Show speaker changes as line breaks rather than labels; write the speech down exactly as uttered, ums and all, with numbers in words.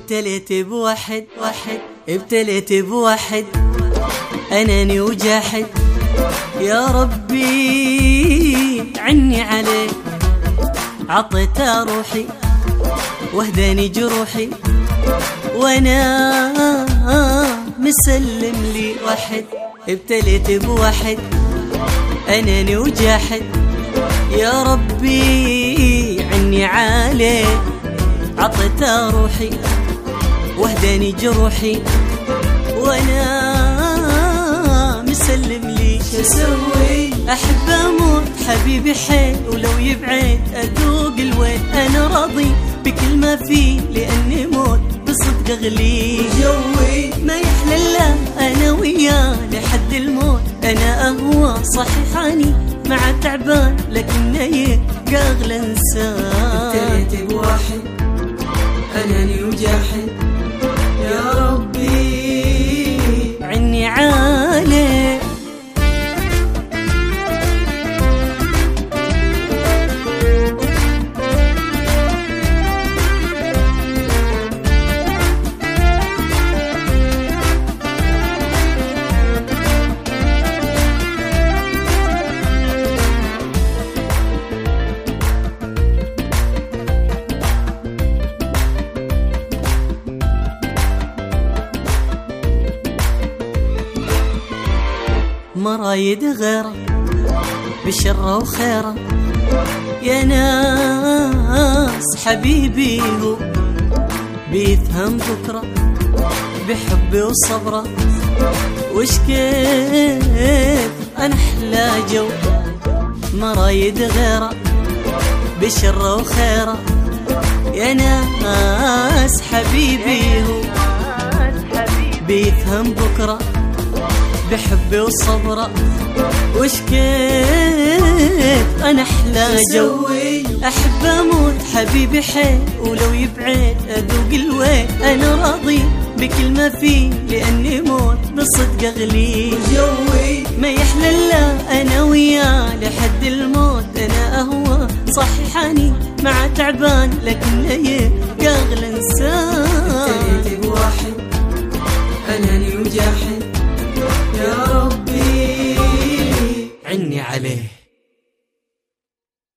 ابتليت بواحد واحد ابتليت بواحد أناني وجاحد، يا ربي عني عليه، عطيته روحي وهداني جروحي، وانا مسلم لي واحد. ابتليت بواحد أناني وجاحد، يا ربي عني عليه، عطيته روحي وهداني جروحي، وانا مسلم لي. شسوي احب اموت حبيبي حيل، ولو يبعد ادوق الويل، انا راضي بكل ما فيه لاني موت بصدق اغلي. جوي ما يحلى الا انا وياه لحد الموت، انا اهوى صحيح اني مع تعبان لكن يبقى اغلى انسان.
ابتليت بواحد أناني وجاحد، يا ربي
عني عليه. مرايد غيره بشره وخيره، يا ناس حبيبي هو بيفهم بكره بحبي وصبره، وش كيف انا احلى جو. مرايد غيره بشره وخيره، يا ناس حبيبي هو بيفهم بكره بحبي وصبره، وش كيف انا احلى جو. احب اموت حبيبي حيل، ولو يبعد اذوق الويل، انا راضي بكل ما فيه لاني موت بصدق اغلي.
جوي
ما يحلى الا انا وياه لحد الموت، انا اهوى صحيح اني مع تعبان لكن يبقى اغلى انسان.
ابتليت بواحد أناني وجاحد، يا ربي
عني عليه.